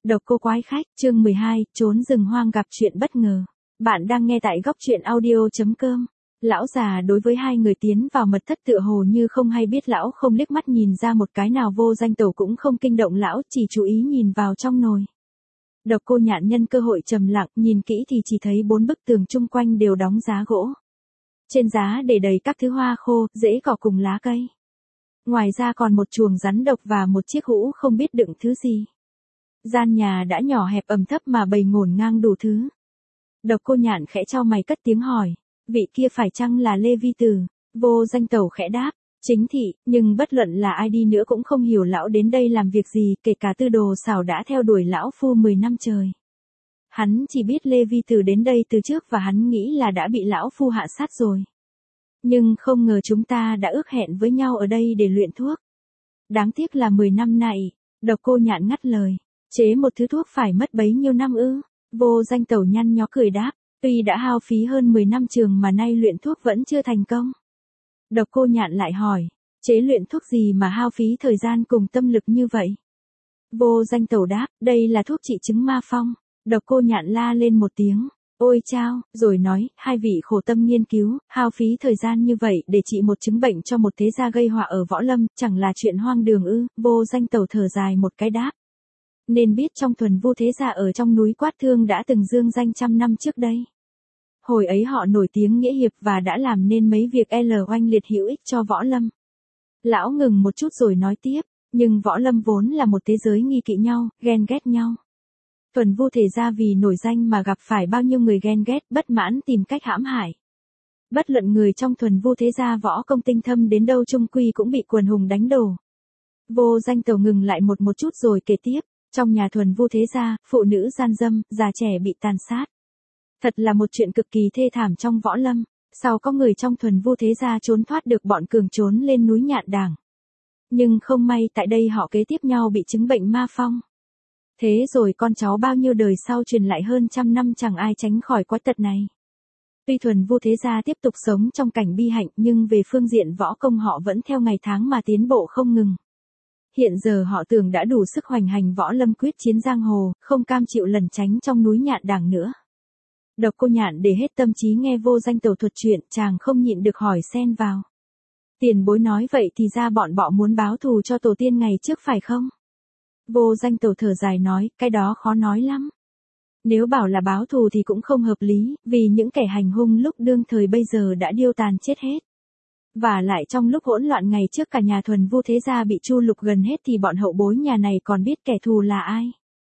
Độc cô quái khách, chương 12, trốn rừng hoang gặp chuyện bất ngờ. Bạn đang nghe tại góc truyện audio.com. Lão già đối với hai người tiến vào mật thất tựa hồ như không hay biết, lão không liếc mắt nhìn ra một cái nào, Vô Danh Tẩu cũng không kinh động lão, chỉ chú ý nhìn vào trong nồi. Độc cô Nhạn nhân cơ hội trầm lặng, nhìn kỹ thì chỉ thấy 4 bức tường chung quanh đều đóng giá gỗ. Trên giá để đầy các thứ hoa khô, rễ cỏ cùng lá cây. Ngoài ra còn một chuồng rắn độc và một chiếc hũ không biết đựng thứ gì. Gian nhà đã nhỏ hẹp ẩm thấp mà bày ngổn ngang đủ thứ. Độc cô Nhạn khẽ chau mày cất tiếng hỏi, vị kia phải chăng là Lê Vi Tử? Vô Danh Tẩu khẽ đáp, chính thị, nhưng bất luận là ai đi nữa cũng không hiểu lão đến đây làm việc gì, kể cả Tư Đồ Xảo đã theo đuổi lão phu 10 năm trời. Hắn chỉ biết Lê Vi Tử đến đây từ trước và hắn nghĩ là đã bị lão phu hạ sát rồi. Nhưng không ngờ chúng ta đã ước hẹn với nhau ở đây để luyện thuốc. Đáng tiếc là 10 năm nay. Độc cô Nhạn ngắt lời, chế một thứ thuốc phải mất bấy nhiêu năm ư? Vô Danh Tẩu nhăn nhó cười đáp, tuy đã hao phí hơn 10 năm trường mà nay luyện thuốc vẫn chưa thành công. Độc cô Nhạn lại hỏi, chế luyện thuốc gì mà hao phí thời gian cùng tâm lực như vậy? Vô Danh Tẩu đáp, đây là thuốc trị chứng ma phong. Độc cô Nhạn la lên một tiếng, ôi chao, rồi nói, hai vị khổ tâm nghiên cứu, hao phí thời gian như vậy để trị một chứng bệnh cho một thế gia gây họa ở võ lâm, chẳng là chuyện hoang đường ư? Vô Danh Tẩu thở dài một cái đáp, nên biết trong Thuần Vu thế gia ở trong núi Quát Thương đã từng dương danh trăm năm trước đây. Hồi ấy họ nổi tiếng nghĩa hiệp và đã làm nên mấy việc oanh liệt hữu ích cho võ lâm. Lão ngừng một chút rồi nói tiếp, nhưng võ lâm vốn là một thế giới nghi kỵ nhau, ghen ghét nhau. Thuần Vu thể gia vì nổi danh mà gặp phải bao nhiêu người ghen ghét, bất mãn tìm cách hãm hại. Bất luận người trong Thuần Vu thế gia võ công tinh thâm đến đâu chung quy cũng bị quần hùng đánh đổ. Vô Danh Tẩu ngừng lại một chút rồi kể tiếp, trong nhà Thuần Vu thế gia, phụ nữ gian dâm, già trẻ bị tàn sát. Thật là một chuyện cực kỳ thê thảm trong võ lâm. Sau có người trong Thuần Vu thế gia trốn thoát được bọn cường trốn lên núi Nhạn Đảng. Nhưng không may tại đây họ kế tiếp nhau bị chứng bệnh ma phong. Thế rồi con cháu bao nhiêu đời sau truyền lại hơn trăm năm chẳng ai tránh khỏi quái tật này. Tuy Thuần Vu thế gia tiếp tục sống trong cảnh bi hạnh nhưng về phương diện võ công họ vẫn theo ngày tháng mà tiến bộ không ngừng. Hiện giờ họ tưởng đã đủ sức hoành hành võ lâm quyết chiến giang hồ, không cam chịu lẩn tránh trong núi Nhạn Đảng nữa. Độc cô Nhạn để hết tâm trí nghe Vô Danh Tẩu thuật chuyện, chàng không nhịn được hỏi xen vào. Tiền bối nói vậy thì ra bọn bọ muốn báo thù cho tổ tiên ngày trước phải không? Vô Danh Tẩu thở dài nói, cái đó khó nói lắm. Nếu bảo là báo thù thì cũng không hợp lý, vì những kẻ hành hung lúc đương thời bây giờ đã điêu tàn chết hết. Và lại trong lúc hỗn loạn ngày trước cả nhà Thuần Vu thế gia bị chu lục gần hết thì bọn hậu bối nhà này còn biết kẻ thù là ai.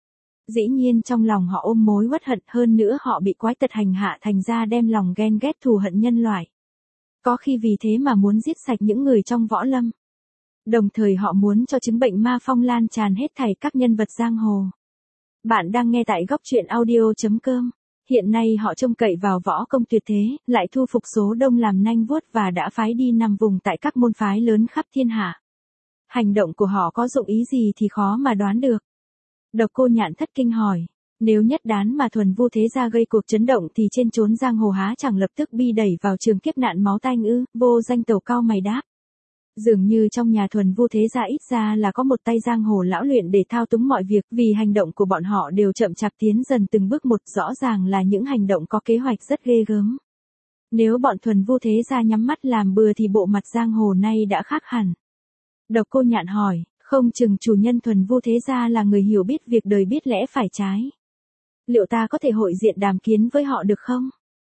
Dĩ nhiên trong lòng họ ôm mối uất hận, hơn nữa họ bị quái tật hành hạ thành ra đem lòng ghen ghét thù hận nhân loại. Có khi vì thế mà muốn giết sạch những người trong võ lâm. Đồng thời họ muốn cho chứng bệnh ma phong lan tràn hết thảy các nhân vật giang hồ. Bạn đang nghe tại góc truyện audio.com. Hiện nay họ trông cậy vào võ công tuyệt thế, lại thu phục số đông làm nanh vuốt và đã phái đi nằm vùng tại các môn phái lớn khắp thiên hạ. Hành động của họ có dụng ý gì thì khó mà đoán được. Độc cô Nhạn thất kinh hỏi, nếu nhất đán mà Thuần Vu thế gia gây cuộc chấn động thì trên chốn giang hồ há chẳng lập tức bi đẩy vào trường kiếp nạn máu tanh ư? Vô Danh Tẩu cau mày đáp, dường như trong nhà Thuần Vu thế gia ít ra là có một tay giang hồ lão luyện để thao túng mọi việc, vì hành động của bọn họ đều chậm chạp tiến dần từng bước một, rõ ràng là những hành động có kế hoạch rất ghê gớm. Nếu bọn Thuần Vu thế gia nhắm mắt làm bừa thì bộ mặt giang hồ nay đã khác hẳn. Độc cô Nhạn hỏi, không chừng chủ nhân Thuần Vu thế gia là người hiểu biết việc đời biết lẽ phải trái. Liệu ta có thể hội diện đàm kiến với họ được không?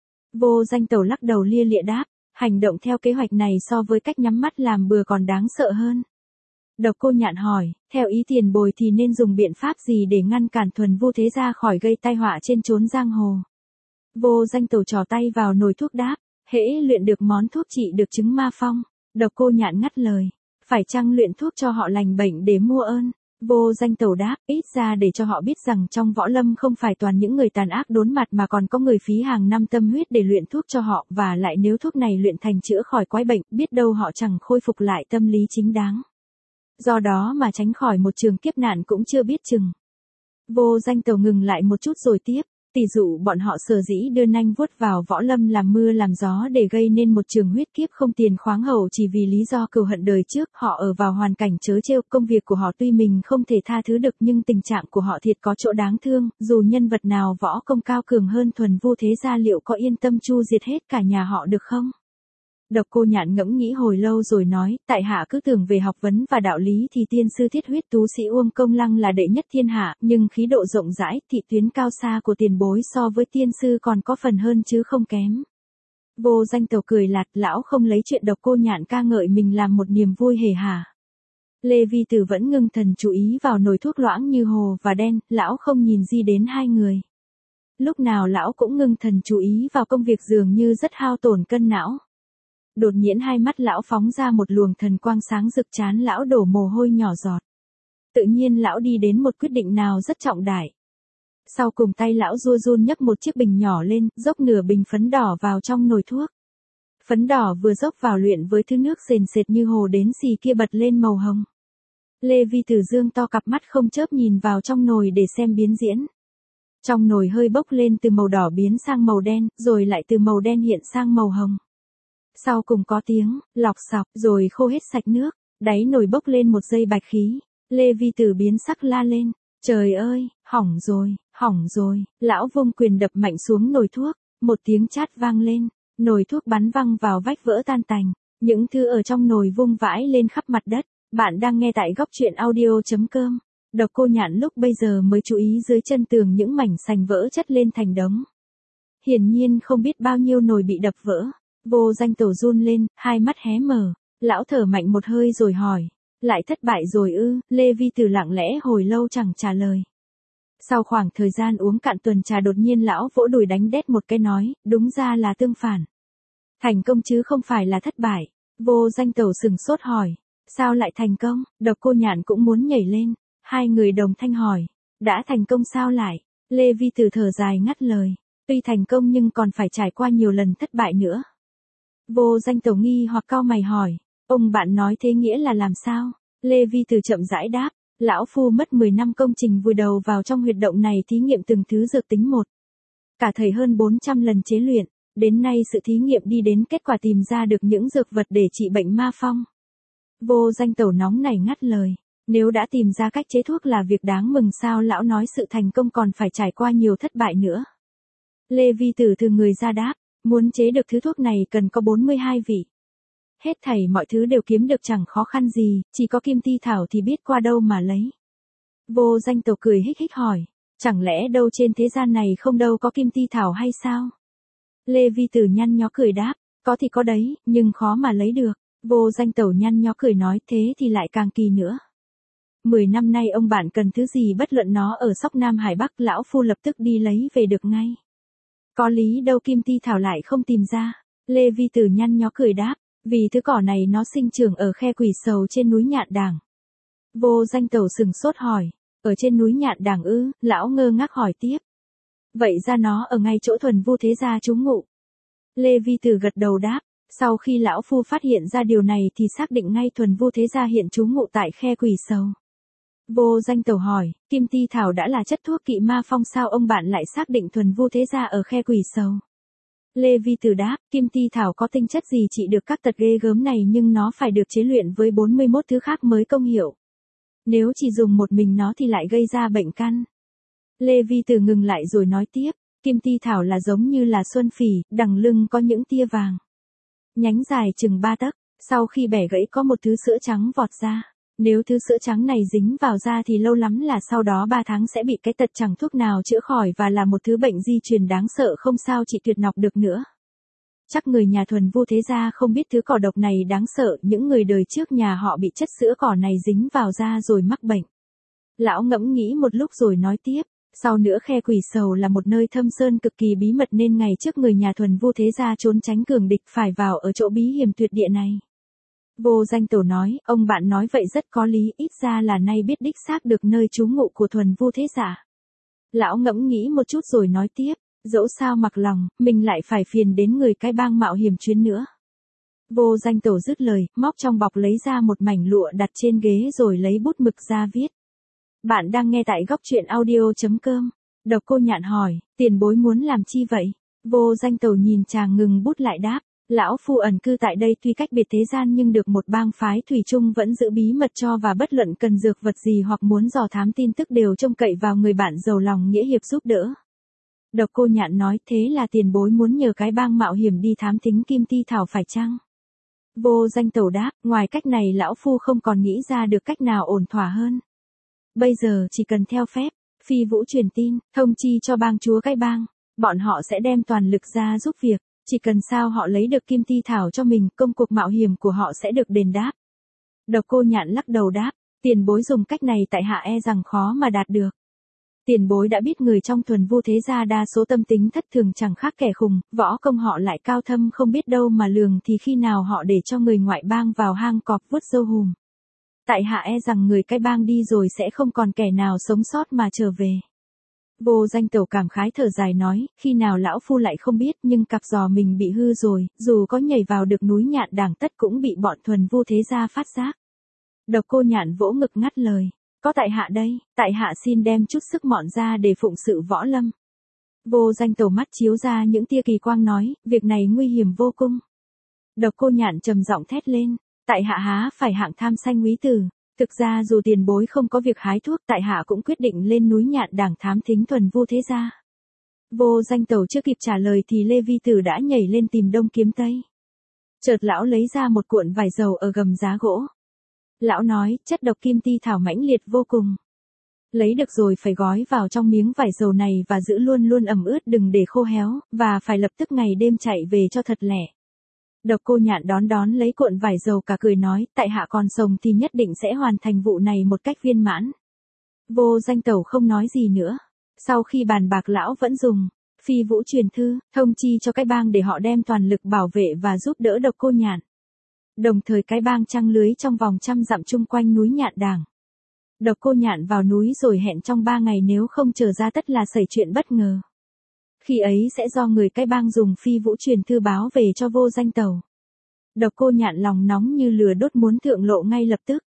Vô Danh Tẩu lắc đầu lia lịa đáp, hành động theo kế hoạch này so với cách nhắm mắt làm bừa còn đáng sợ hơn. Độc cô Nhạn hỏi, theo ý tiền bồi thì nên dùng biện pháp gì để ngăn cản Thuần Vu thế gia khỏi gây tai họa trên chốn giang hồ? Vô Danh Tẩu trò tay vào nồi thuốc đáp, hễ luyện được món thuốc trị được chứng ma phong. Độc cô Nhạn ngắt lời, phải chăng luyện thuốc cho họ lành bệnh để mua ơn? Vô Danh Tẩu đáp, ít ra để cho họ biết rằng trong võ lâm không phải toàn những người tàn ác đốn mặt mà còn có người phí hàng năm tâm huyết để luyện thuốc cho họ, và lại nếu thuốc này luyện thành chữa khỏi quái bệnh, biết đâu họ chẳng khôi phục lại tâm lý chính đáng. Do đó mà tránh khỏi một trường kiếp nạn cũng chưa biết chừng. Vô Danh Tẩu ngừng lại một chút rồi tiếp, Tỷ dụ bọn họ sở dĩ đưa nanh vuốt vào võ lâm làm mưa làm gió để gây nên một trường huyết kiếp không tiền khoáng hậu chỉ vì lý do cừu hận đời trước, họ ở vào hoàn cảnh trớ trêu, công việc của họ tuy mình không thể tha thứ được nhưng tình trạng của họ thiệt có chỗ đáng thương, dù nhân vật nào võ công cao cường hơn Thuần Vu Thế Gia liệu có yên tâm chu diệt hết cả nhà họ được không? Độc Cô Nhạn ngẫm nghĩ hồi lâu rồi nói, tại hạ cứ tưởng về học vấn và đạo lý thì tiên sư thiết huyết tú sĩ Uông Công Lăng là đệ nhất thiên hạ, nhưng khí độ rộng rãi, thị tuyến cao xa của tiền bối so với tiên sư còn có phần hơn chứ không kém. Vô Danh Tẩu cười lạt, lão không lấy chuyện Độc Cô Nhạn ca ngợi mình làm một niềm vui hề hà. Lê Vi Tử vẫn ngưng thần chú ý vào nồi thuốc loãng như hồ và đen, lão không nhìn gì đến hai người. Lúc nào lão cũng ngưng thần chú ý vào công việc dường như rất hao tổn cân não. Đột nhiên hai mắt lão phóng ra một luồng thần quang sáng rực, chán lão đổ mồ hôi nhỏ giọt. Tự nhiên lão đi đến một quyết định nào rất trọng đại. Sau cùng tay lão rua run nhấc một chiếc bình nhỏ lên, dốc nửa bình phấn đỏ vào trong nồi thuốc. Phấn đỏ vừa dốc vào luyện với thứ nước sền sệt như hồ đến xì kia bật lên màu hồng. Lê Vi Tử dương to cặp mắt không chớp nhìn vào trong nồi để xem biến diễn. Trong nồi hơi bốc lên từ màu đỏ biến sang màu đen, rồi lại từ màu đen hiện sang màu hồng. Sau cùng có tiếng, lọc sọc, rồi khô hết sạch nước, đáy nồi bốc lên một dây bạch khí. Lê Vi Tử biến sắc la lên, trời ơi, hỏng rồi, lão vung quyền đập mạnh xuống nồi thuốc, một tiếng chát vang lên, nồi thuốc bắn văng vào vách vỡ tan tành, những thứ ở trong nồi vung vãi lên khắp mặt đất. Bạn đang nghe tại góc truyện audio.com. Độc Cô Nhạn lúc bây giờ mới chú ý dưới chân tường những mảnh sành vỡ chất lên thành đống. Hiển nhiên không biết bao nhiêu nồi bị đập vỡ. Vô Danh Tẩu run lên, hai mắt hé mở, lão thở mạnh một hơi rồi hỏi, lại thất bại rồi ư? Lê Vi Tử lặng lẽ hồi lâu chẳng trả lời. Sau khoảng thời gian uống cạn tuần trà đột nhiên lão vỗ đùi đánh đét một cái nói, đúng ra là tương phản. Thành công chứ không phải là thất bại. Vô Danh Tẩu sừng sốt hỏi, sao lại thành công? Độc Cô Nhạn cũng muốn nhảy lên, hai người đồng thanh hỏi, đã thành công sao lại? Lê Vi Tử thở dài ngắt lời, tuy thành công nhưng còn phải trải qua nhiều lần thất bại nữa. Vô Danh Tẩu nghi hoặc cau mày hỏi, ông bạn nói thế nghĩa là làm sao? Lê Vi Tử chậm rãi đáp, lão phu mất 10 năm công trình vùi đầu vào trong huyệt động này thí nghiệm từng thứ dược tính một. Cả thầy hơn 400 lần chế luyện, đến nay sự thí nghiệm đi đến kết quả tìm ra được những dược vật để trị bệnh ma phong. Vô Danh Tẩu nóng nảy ngắt lời, nếu đã tìm ra cách chế thuốc là việc đáng mừng sao lão nói sự thành công còn phải trải qua nhiều thất bại nữa. Lê Vi Tử từ người ra đáp, muốn chế được thứ thuốc này cần có 42 vị. Hết thảy mọi thứ đều kiếm được chẳng khó khăn gì, chỉ có kim ti thảo thì biết qua đâu mà lấy. Vô Danh Tẩu cười hích hích hỏi, chẳng lẽ đâu trên thế gian này không đâu có kim ti thảo hay sao? Lê Vi Tử nhăn nhó cười đáp, có thì có đấy, nhưng khó mà lấy được. Vô Danh Tẩu nhăn nhó cười nói, thế thì lại càng kỳ nữa. 10 năm nay ông bạn cần thứ gì bất luận nó ở Sóc Nam Hải Bắc, lão phu lập tức đi lấy về được ngay. Có lý đâu kim ti thảo lại không tìm ra. Lê Vi Tử nhăn nhó cười đáp, vì thứ cỏ này nó sinh trưởng ở khe Quỷ Sầu trên núi Nhạn Đảng. Vô Danh Tẩu sừng sốt hỏi, ở trên núi Nhạn Đảng ư? Lão ngơ ngác hỏi tiếp. Vậy ra nó ở ngay chỗ Thuần Vu Thế Gia trú ngụ. Lê Vi Tử gật đầu đáp, sau khi lão phu phát hiện ra điều này thì xác định ngay Thuần Vu Thế Gia hiện trú ngụ tại khe Quỷ Sầu. Vô Danh Tẩu hỏi, kim ti thảo đã là chất thuốc kỵ ma phong sao ông bạn lại xác định Thuần Vu Thế Gia ở khe Quỷ Sầu? Lê Vi Tử đáp, kim ti thảo có tinh chất gì trị được các tật ghê gớm này nhưng nó phải được chế luyện với 41 thứ khác mới công hiệu. Nếu chỉ dùng một mình nó thì lại gây ra bệnh căn. Lê Vi Tử ngừng lại rồi nói tiếp, kim ti thảo là giống như là xuân phỉ, đằng lưng có những tia vàng. Nhánh dài chừng 3 tấc, sau khi bẻ gãy có một thứ sữa trắng vọt ra. Nếu thứ sữa trắng này dính vào da thì lâu lắm là sau đó 3 tháng sẽ bị cái tật chẳng thuốc nào chữa khỏi và là một thứ bệnh di truyền đáng sợ không sao trị tuyệt nọc được nữa. Chắc người nhà Thuần Vu Thế Gia không biết thứ cỏ độc này đáng sợ, những người đời trước nhà họ bị chất sữa cỏ này dính vào da rồi mắc bệnh. Lão ngẫm nghĩ một lúc rồi nói tiếp, sau nữa khe Quỷ Sầu là một nơi thâm sơn cực kỳ bí mật nên ngày trước người nhà Thuần Vu Thế Gia trốn tránh cường địch phải vào ở chỗ bí hiểm tuyệt địa này. Vô Danh Tẩu nói, ông bạn nói vậy rất có lý, ít ra là nay biết đích xác được nơi trú ngụ của Thuần Vu Thế Gia. Lão ngẫm nghĩ một chút rồi nói tiếp, dẫu sao mặc lòng, mình lại phải phiền đến người cái bang mạo hiểm chuyến nữa. Vô Danh Tẩu dứt lời, móc trong bọc lấy ra một mảnh lụa đặt trên ghế rồi lấy bút mực ra viết. Bạn đang nghe tại góc truyện audio.com. Độc Cô Nhạn hỏi, tiền bối muốn làm chi vậy? Vô Danh Tẩu nhìn chàng ngừng bút lại đáp, lão phu ẩn cư tại đây tuy cách biệt thế gian nhưng được một bang phái thủy chung vẫn giữ bí mật cho, và bất luận cần dược vật gì hoặc muốn dò thám tin tức đều trông cậy vào người bạn giàu lòng nghĩa hiệp giúp đỡ. Độc Cô Nhạn nói, thế là tiền bối muốn nhờ cái bang mạo hiểm đi thám thính kim ti thảo phải chăng? Vô Danh Tẩu đáp, ngoài cách này lão phu không còn nghĩ ra được cách nào ổn thỏa hơn. Bây giờ chỉ cần theo phép, Phi Vũ truyền tin, thông chi cho bang chúa cái bang, bọn họ sẽ đem toàn lực ra giúp việc, chỉ cần sao họ lấy được kim ti thảo cho mình, công cuộc mạo hiểm của họ sẽ được đền đáp. Độc Cô Nhạn lắc đầu đáp, tiền bối dùng cách này tại hạ e rằng khó mà đạt được. Tiền bối đã biết người trong Thuần Vu thế gia đa số tâm tính thất thường chẳng khác kẻ khùng, võ công họ lại cao thâm không biết đâu mà lường, thì khi nào họ để cho người ngoại bang vào hang cọp vuốt râu hùm. Tại hạ e rằng người cái bang đi rồi sẽ không còn kẻ nào sống sót mà trở về. Vô Danh Tẩu cảm khái thở dài nói, khi nào lão phu lại không biết, nhưng cặp giò mình bị hư rồi, dù có nhảy vào được núi Nhạn Đảng tất cũng bị bọn Thuần Vu thế gia phát giác. Độc Cô Nhạn vỗ ngực ngắt lời, có tại hạ đây, tại hạ xin đem chút sức mọn ra để phụng sự võ lâm. Vô Danh Tẩu mắt chiếu ra những tia kỳ quang nói, việc này nguy hiểm vô cùng. Độc Cô Nhạn trầm giọng thét lên, tại hạ há phải hạng tham sanh úy tử. Thực ra dù tiền bối không có việc hái thuốc, tại hạ cũng quyết định lên núi Nhạn Đảng thám thính Thuần Vu thế gia. Vô Danh Tẩu chưa kịp trả lời thì Lê Vi Tử đã nhảy lên tìm Đông kiếm Tây. Chợt lão lấy ra một cuộn vải dầu ở gầm giá gỗ. Lão nói, chất độc kim ti thảo mãnh liệt vô cùng. Lấy được rồi phải gói vào trong miếng vải dầu này và giữ luôn luôn ẩm ướt đừng để khô héo, và phải lập tức ngày đêm chạy về cho thật lẹ. Độc Cô Nhạn đón lấy cuộn vải dầu cả cười nói, tại hạ còn sống thì nhất định sẽ hoàn thành vụ này một cách viên mãn. Vô Danh Tẩu không nói gì nữa. Sau khi bàn bạc lão vẫn dùng Phi Vũ truyền thư, thông chi cho cái bang để họ đem toàn lực bảo vệ và giúp đỡ Độc Cô Nhạn. Đồng thời cái bang trăng lưới trong vòng 100 dặm chung quanh núi Nhạn Đảng. Độc Cô Nhạn vào núi rồi hẹn trong 3 ngày nếu không trở ra tất là xảy chuyện bất ngờ. Khi ấy sẽ do người cái bang dùng Phi Vũ truyền thư báo về cho Vô Danh Tẩu. Độc Cô Nhạn lòng nóng như lửa đốt muốn thượng lộ ngay lập tức.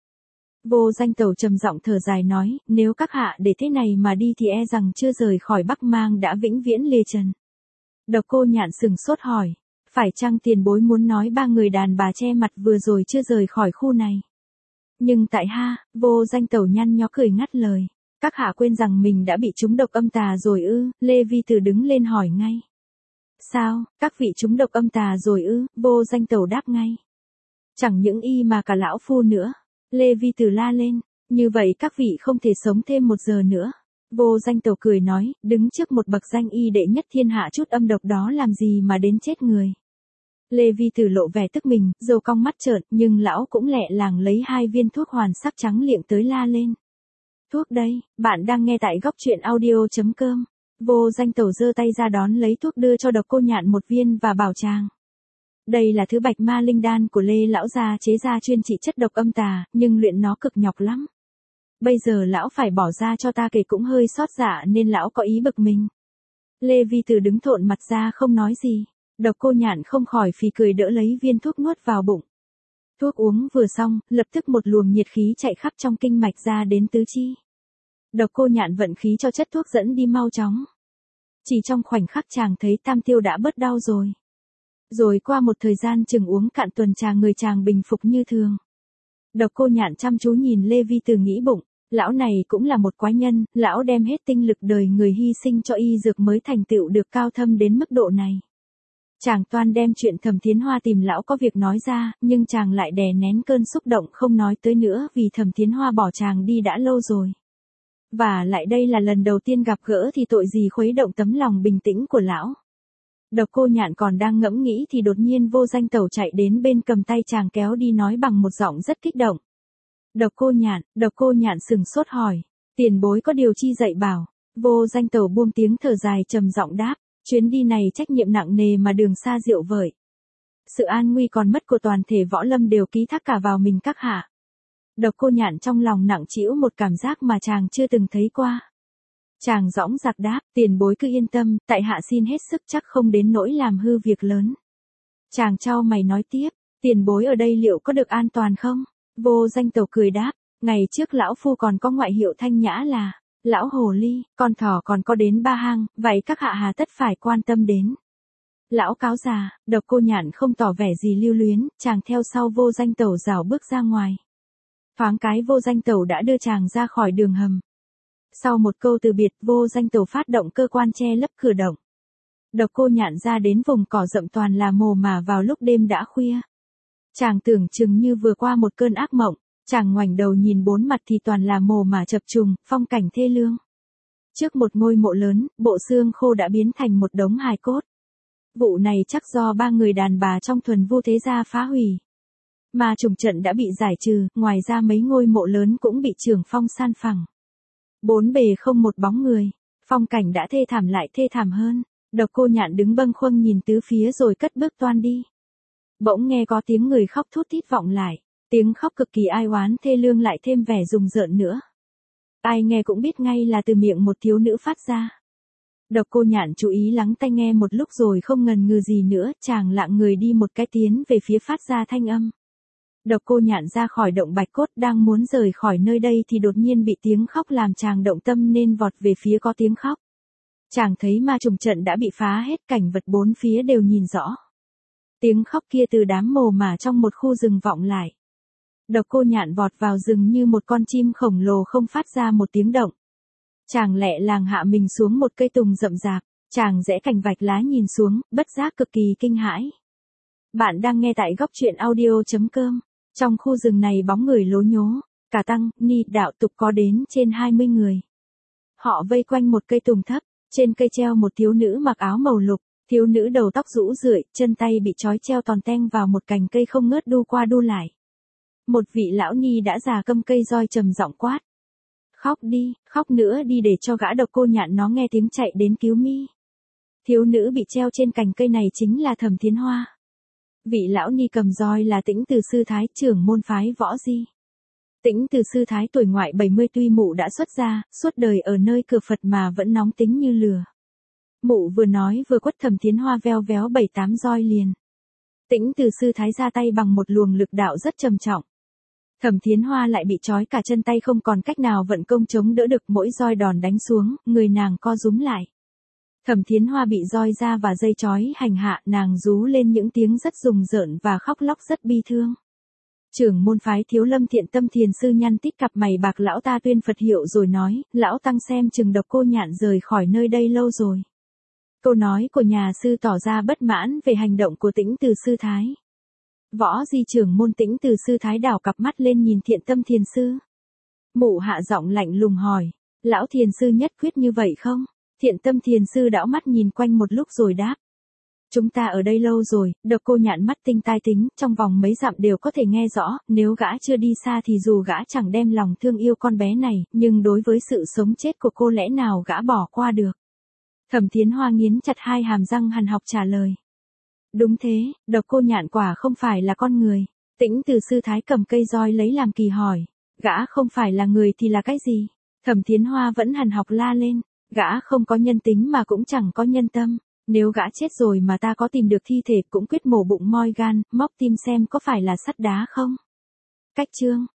Vô Danh Tẩu trầm giọng thở dài nói, nếu các hạ để thế này mà đi thì e rằng chưa rời khỏi Bắc Mang đã vĩnh viễn lê trần. Độc Cô Nhạn sừng sốt hỏi, phải chăng tiền bối muốn nói 3 người đàn bà che mặt vừa rồi chưa rời khỏi khu này? Nhưng tại ha, Vô Danh Tẩu nhăn nhó cười ngắt lời. Các hạ quên rằng mình đã bị trúng độc âm tà rồi ư? Lê Vi Tử đứng lên hỏi ngay. Sao, các vị trúng độc âm tà rồi ư? Vô Danh Tẩu đáp ngay. Chẳng những y mà cả lão phu nữa. Lê Vi Tử la lên. Như vậy các vị không thể sống thêm 1 giờ nữa. Vô Danh Tẩu cười nói, đứng trước một bậc danh y đệ nhất thiên hạ chút âm độc đó làm gì mà đến chết người. Lê Vi Tử lộ vẻ tức mình, dầu cong mắt trợn, nhưng lão cũng lẹ làng lấy 2 viên thuốc hoàn sắc trắng liệng tới la lên. Thuốc đây, bạn đang nghe tại góc truyện audio.com. Vô Danh Tẩu giơ tay ra đón lấy thuốc đưa cho Độc Cô Nhạn 1 viên và bảo chàng. Đây là thứ Bạch Ma Linh Đan của Lê lão gia chế ra chuyên trị chất độc âm tà, nhưng luyện nó cực nhọc lắm. Bây giờ lão phải bỏ ra cho ta kể cũng hơi xót dạ nên lão có ý bực mình. Lê Vi Tử đứng thộn mặt ra không nói gì. Độc Cô Nhạn không khỏi phì cười đỡ lấy viên thuốc nuốt vào bụng. Thuốc uống vừa xong, lập tức một luồng nhiệt khí chạy khắp trong kinh mạch ra đến tứ chi. Độc Cô Nhạn vận khí cho chất thuốc dẫn đi mau chóng. Chỉ trong khoảnh khắc chàng thấy tam tiêu đã bớt đau rồi. Rồi qua một thời gian chừng uống cạn tuần trà người chàng bình phục như thường. Độc Cô Nhạn chăm chú nhìn Lê Vi Tử nghĩ bụng, lão này cũng là một quái nhân, lão đem hết tinh lực đời người hy sinh cho y dược mới thành tựu được cao thâm đến mức độ này. Chàng toan đem chuyện Thẩm Thiến Hoa tìm lão có việc nói ra, nhưng chàng lại đè nén cơn xúc động không nói tới nữa vì Thẩm Thiến Hoa bỏ chàng đi đã lâu rồi. Và lại đây là lần đầu tiên gặp gỡ thì tội gì khuấy động tấm lòng bình tĩnh của lão. Độc Cô Nhạn còn đang ngẫm nghĩ thì đột nhiên Vô Danh Tẩu chạy đến bên cầm tay chàng kéo đi nói bằng một giọng rất kích động. Độc Cô Nhạn sừng sốt hỏi, tiền bối có điều chi dạy bảo? Vô Danh Tẩu buông tiếng thở dài trầm giọng đáp, chuyến đi này trách nhiệm nặng nề mà đường xa diệu vời. Sự an nguy còn mất của toàn thể võ lâm đều ký thác cả vào mình các hạ. Độc Cô Nhạn trong lòng nặng trĩu một cảm giác mà chàng chưa từng thấy qua. Chàng dõng dạc đáp, tiền bối cứ yên tâm, tại hạ xin hết sức chắc không đến nỗi làm hư việc lớn. Chàng chau mày nói tiếp, tiền bối ở đây liệu có được an toàn không? Vô Danh Tẩu cười đáp, ngày trước lão phu còn có ngoại hiệu thanh nhã là Lão hồ ly, con thỏ còn có đến 3 hang, vậy các hạ hà tất phải quan tâm đến. Lão cáo già, Độc Cô Nhạn không tỏ vẻ gì lưu luyến, chàng theo sau Vô Danh Tẩu rảo bước ra ngoài. Thoáng cái Vô Danh Tẩu đã đưa chàng ra khỏi đường hầm. Sau một câu từ biệt, Vô Danh Tẩu phát động cơ quan che lấp cửa động. Độc Cô Nhạn ra đến vùng cỏ rậm toàn là mồ mả vào lúc đêm đã khuya. Chàng tưởng chừng như vừa qua một cơn ác mộng, chàng ngoảnh đầu nhìn bốn mặt thì toàn là mồ mả chập trùng, phong cảnh thê lương. Trước một ngôi mộ lớn, bộ xương khô đã biến thành một đống hài cốt. Vụ này chắc do 3 người đàn bà trong Thuần Vu thế gia phá hủy. Ma trùng trận đã bị giải trừ, ngoài ra mấy ngôi mộ lớn cũng bị Trường Phong san phẳng. Bốn bề không một bóng người, phong cảnh đã thê thảm lại thê thảm hơn. Độc Cô Nhạn đứng bâng khuâng nhìn tứ phía rồi cất bước toan đi. Bỗng nghe có tiếng người khóc thút thít vọng lại, tiếng khóc cực kỳ ai oán thê lương lại thêm vẻ rùng rợn nữa. Ai nghe cũng biết ngay là từ miệng một thiếu nữ phát ra. Độc Cô Nhạn chú ý lắng tai nghe một lúc rồi không ngần ngừ gì nữa, chàng lạng người đi một cái tiến về phía phát ra thanh âm. Độc Cô Nhạn ra khỏi động bạch cốt đang muốn rời khỏi nơi đây thì đột nhiên bị tiếng khóc làm chàng động tâm nên vọt về phía có tiếng khóc. Chàng thấy ma trùng trận đã bị phá hết, cảnh vật bốn phía đều nhìn rõ. Tiếng khóc kia từ đám mồ mả trong một khu rừng vọng lại. Độc Cô Nhạn vọt vào rừng như một con chim khổng lồ không phát ra một tiếng động. Chàng lẹ làng hạ mình xuống một cây tùng rậm rạp, chàng rẽ cành vạch lá nhìn xuống, bất giác cực kỳ kinh hãi. Bạn đang nghe tại góc truyện audio.com. Trong khu rừng này bóng người lố nhố, cả tăng, ni, đạo tục có đến trên 20 người. Họ vây quanh một cây tùng thấp, trên cây treo một thiếu nữ mặc áo màu lục, thiếu nữ đầu tóc rũ rượi, chân tay bị trói treo tòn teng vào một cành cây không ngớt đu qua đu lại. Một vị lão ni đã già câm cây roi trầm giọng quát. Khóc đi, khóc nữa đi để cho gã Độc Cô Nhạn nó nghe tiếng chạy đến cứu mi. Thiếu nữ bị treo trên cành cây này chính là Thẩm Thiến Hoa. Vị lão ni cầm roi là Tĩnh Từ Sư Thái, trưởng môn phái Võ Di. Tĩnh Từ Sư Thái tuổi ngoại 70 tuy mụ đã xuất gia, suốt đời ở nơi cửa Phật mà vẫn nóng tính như lửa. Mụ vừa nói vừa quất Thẩm Thiến Hoa veo véo 7-8 roi liền. Tĩnh Từ Sư Thái ra tay bằng một luồng lực đạo rất trầm trọng. Thẩm Thiến Hoa lại bị trói cả chân tay không còn cách nào vận công chống đỡ được, mỗi roi đòn đánh xuống, người nàng co rúm lại. Thẩm Thiến Hoa bị roi da và dây trói hành hạ, nàng rú lên những tiếng rất rùng rợn và khóc lóc rất bi thương. Trưởng môn phái Thiếu Lâm Thiện Tâm Thiền sư nhăn tít cặp mày bạc, lão ta tuyên Phật hiệu rồi nói, lão tăng xem chừng Độc Cô Nhạn rời khỏi nơi đây lâu rồi. Câu nói của nhà sư tỏ ra bất mãn về hành động của Tĩnh Từ Sư Thái. Võ Di trưởng môn Tĩnh Từ Sư Thái đảo cặp mắt lên nhìn Thiện Tâm Thiền sư. Mụ hạ giọng lạnh lùng hỏi, lão thiền sư nhất quyết như vậy không? Thiện Tâm Thiền sư đảo mắt nhìn quanh một lúc rồi đáp. Chúng ta ở đây lâu rồi, Độc Cô Nhạn mắt tinh tai tính, trong vòng mấy dặm đều có thể nghe rõ, nếu gã chưa đi xa thì dù gã chẳng đem lòng thương yêu con bé này, nhưng đối với sự sống chết của cô lẽ nào gã bỏ qua được. Thẩm Thiến Hoa nghiến chặt hai hàm răng hằn học trả lời. Đúng thế, Độc Cô Nhạn quả không phải là con người. Tĩnh Từ Sư Thái cầm cây roi lấy làm kỳ hỏi, gã không phải là người thì là cái gì? Thẩm Thiến Hoa vẫn hằn học la lên, gã không có nhân tính mà cũng chẳng có nhân tâm. Nếu gã chết rồi mà ta có tìm được thi thể cũng quyết mổ bụng moi gan, móc tim xem có phải là sắt đá không? Cách chương